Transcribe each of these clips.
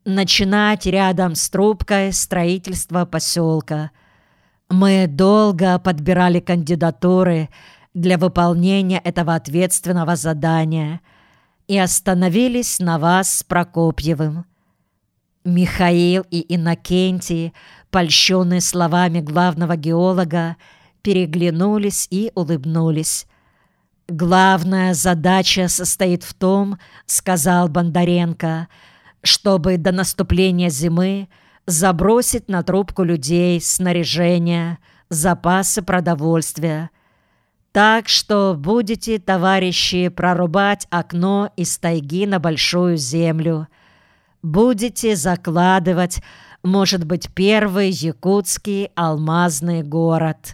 начинать рядом с трубкой строительство поселка. Мы долго подбирали кандидатуры для выполнения этого ответственного задания и остановились на вас с Прокопьевым». Михаил и Иннокентий, польщенные словами главного геолога, переглянулись и улыбнулись. «Главная задача состоит в том, — сказал Бондаренко, — чтобы до наступления зимы забросить на трубку людей, снаряжение, запасы продовольствия. Так что будете, товарищи, прорубать окно из тайги на большую землю. Будете закладывать, может быть, первый якутский алмазный город».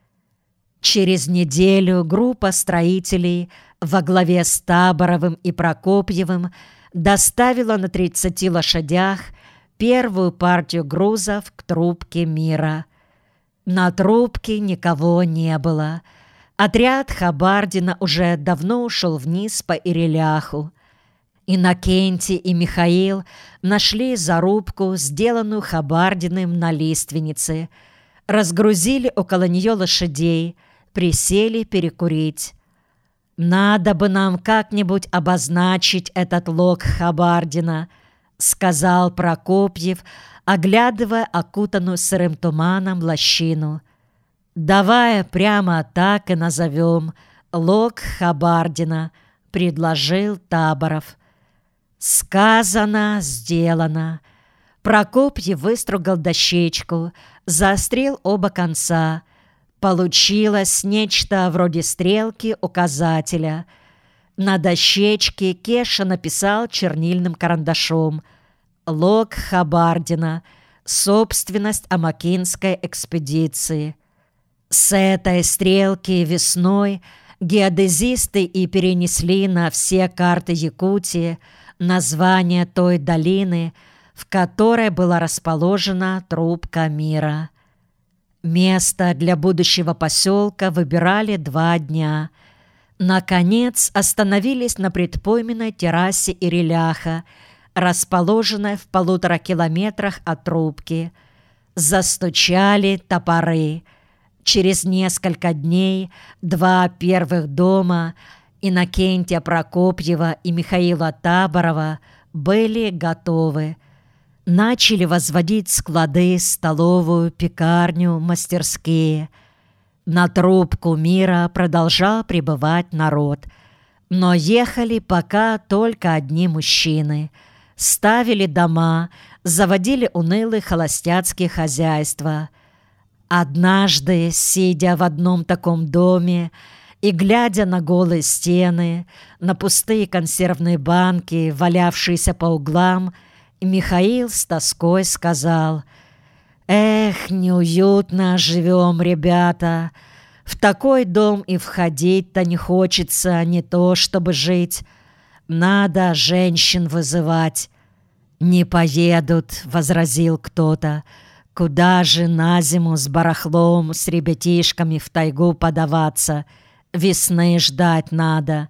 Через неделю группа строителей во главе с Таборовым и Прокопьевым доставила на 30 лошадях первую партию грузов к трубке мира. На трубке никого не было. Отряд Хабардина уже давно ушел вниз по Иреляху. Иннокентий и Михаил нашли зарубку, сделанную Хабардиным на лиственнице, разгрузили около нее лошадей, присели перекурить. «Надо бы нам как-нибудь обозначить этот лог Хабардина», — сказал Прокопьев, оглядывая окутанную сырым туманом лощину. «Давай прямо так и назовем — лог Хабардина», — предложил Таборов. Сказано, сделано. Прокопьев выстругал дощечку, заострил оба конца. Получилось нечто вроде стрелки-указателя. На дощечке Кеша написал чернильным карандашом: «Лог Хабардина. Собственность Амакинской экспедиции». С этой стрелки весной геодезисты и перенесли на все карты Якутии название той долины, в которой была расположена трубка мира. Место для будущего поселка выбирали 2 дня. Наконец остановились на предпойменной террасе Иреляха, расположенной в 1,5 километрах от трубки. Застучали топоры. Через несколько дней 2 первых дома Иннокентия Прокопьева и Михаила Таборова были готовы. Начали возводить склады, столовую, пекарню, мастерские. На трубку мира продолжал прибывать народ. Но ехали пока только одни мужчины. Ставили дома, заводили унылые холостяцкие хозяйства. Однажды, сидя в одном таком доме и глядя на голые стены, на пустые консервные банки, валявшиеся по углам, Михаил с тоской сказал: «Эх, неуютно живем, ребята. В такой дом и входить-то не хочется, не то чтобы жить. Надо женщин вызывать». «Не поедут», — возразил кто-то. «Куда же на зиму с барахлом, с ребятишками в тайгу подаваться? Весны ждать надо».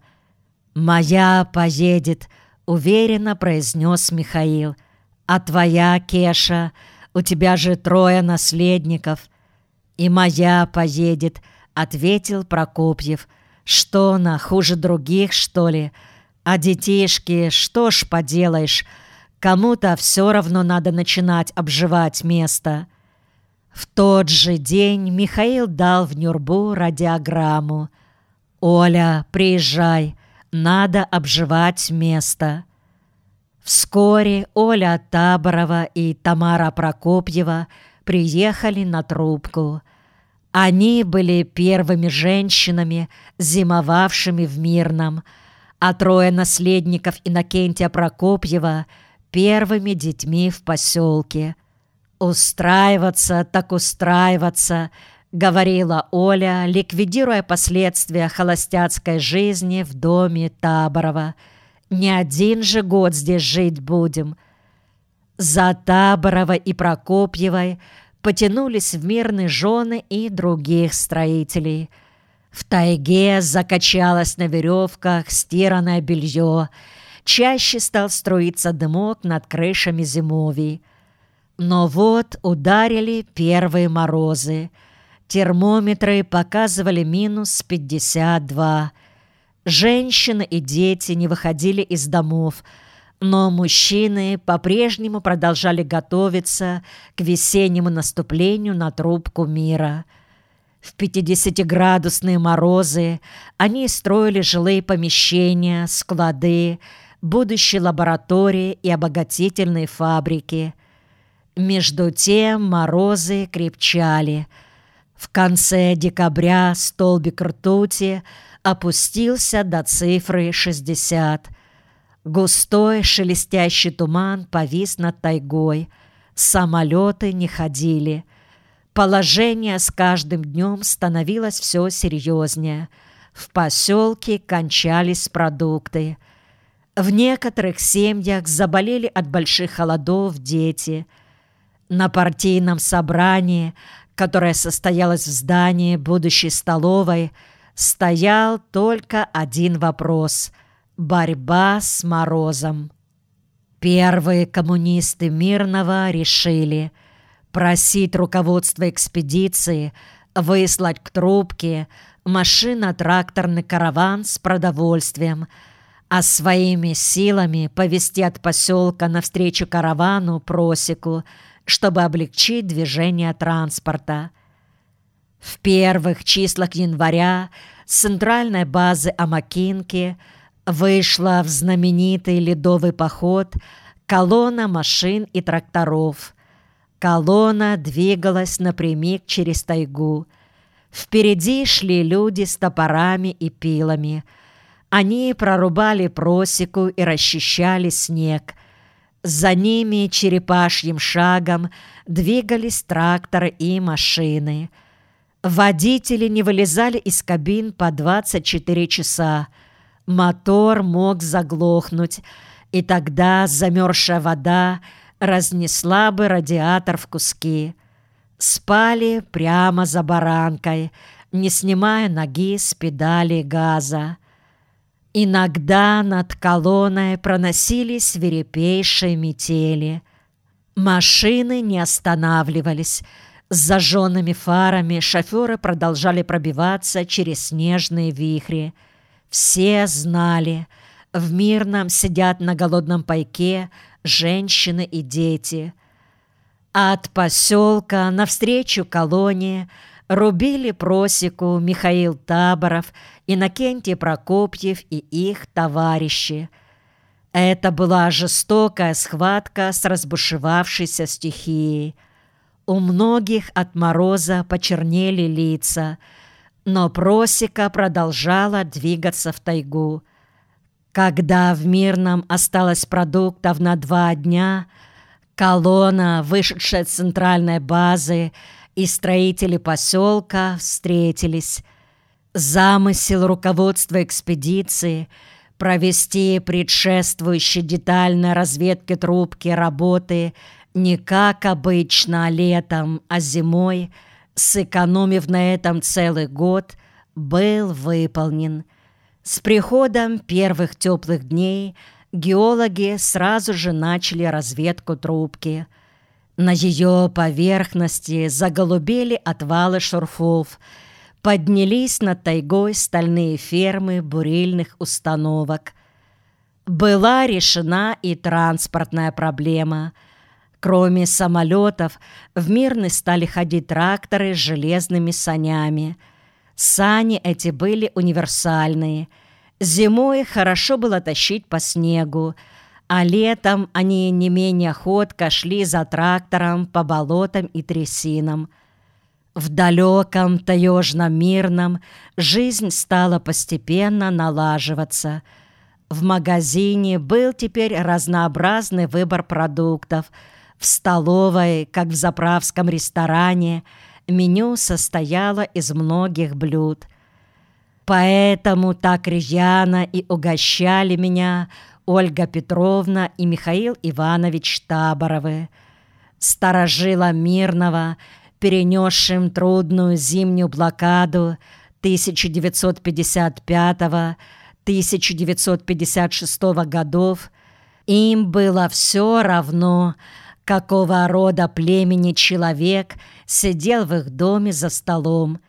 «Моя поедет», — уверенно произнес Михаил. «А твоя, Кеша? У тебя же 3 наследников». «И моя поедет», — ответил Прокопьев. «Что она, хуже других, что ли? А детишки, что ж поделаешь? Кому-то все равно надо начинать обживать место». В тот же день Михаил дал в Нюрбу радиограмму: «Оля, приезжай, надо обживать место». Вскоре Оля Таборова и Тамара Прокопьева приехали на трубку. Они были первыми женщинами, зимовавшими в Мирном, а 3 наследников Иннокентия Прокопьева — первыми детьми в поселке. «Устраиваться так устраиваться», — говорила Оля, ликвидируя последствия холостяцкой жизни в доме Таборова. «Не 1 же год здесь жить будем». За Таборовой и Прокопьевой потянулись в Мирные жены и других строителей. В тайге закачалось на веревках стиранное белье. чаще стал струиться дымок над крышами зимовий. Но вот ударили первые морозы. Термометры показывали минус 52. Женщины и дети не выходили из домов, но мужчины по-прежнему продолжали готовиться к весеннему наступлению на трубку мира. В 50-градусные морозы они строили жилые помещения, склады, будущие лаборатории и обогатительные фабрики. Между тем морозы крепчали. В конце декабря столбик ртути опустился до цифры 60. Густой шелестящий туман повис над тайгой. Самолеты не ходили. Положение с каждым днем становилось все серьезнее. В поселке кончались продукты. В некоторых семьях заболели от больших холодов дети. На партийном собрании, которое состоялось в здании будущей столовой, стоял только один вопрос – борьба с морозом. Первые коммунисты Мирного решили просить руководство экспедиции выслать к трубке машино-тракторный караван с продовольствием, а своими силами повезти от поселка навстречу каравану просеку, чтобы облегчить движение транспорта. В первых числах января с центральной базы Амакинки вышла в знаменитый ледовый поход колонна машин и тракторов. Колонна двигалась напрямик через тайгу. Впереди шли люди с топорами и пилами. Они прорубали просеку и расчищали снег. За ними черепашьим шагом двигались тракторы и машины. Водители не вылезали из кабин по 24 часа. Мотор мог заглохнуть, и тогда замерзшая вода разнесла бы радиатор в куски. Спали прямо за баранкой, не снимая ноги с педали газа. Иногда над колонной проносились свирепейшие метели. Машины не останавливались. С зажженными фарами шоферы продолжали пробиваться через снежные вихри. Все знали, в Мирном сидят на голодном пайке женщины и дети. От поселка навстречу колонне рубили просеку Михаил Таборов, Иннокентий Прокопьев и их товарищи. Это была жестокая схватка с разбушевавшейся стихией. У многих от мороза почернели лица, но просека продолжала двигаться в тайгу. Когда в Мирном осталось продуктов на 2 дня, колонна, вышедшая с центральной базы, и строители поселка встретились. Замысел руководства экспедиции провести предшествующие детальной разведке трубки работы не как обычно летом, а зимой, сэкономив на этом целый год, был выполнен. С приходом первых теплых дней геологи сразу же начали разведку трубки. На ее поверхности заголубели отвалы шурфов, поднялись над тайгой стальные фермы бурильных установок. Была решена и транспортная проблема. Кроме самолетов, в Мирный стали ходить тракторы с железными санями. Сани эти были универсальные. Зимой хорошо было тащить по снегу, а летом они не менее ходко шли за трактором по болотам и трясинам. В далеком таежном Мирном жизнь стала постепенно налаживаться. В магазине был теперь разнообразный выбор продуктов. В столовой, как в заправском ресторане, меню состояло из многих блюд. Поэтому так рьяно и угощали меня Ольга Петровна и Михаил Иванович Таборовы. Старожилам Мирного, перенесшим трудную зимнюю блокаду 1956 годов, им было все равно, какого рода племени человек сидел в их доме за столом,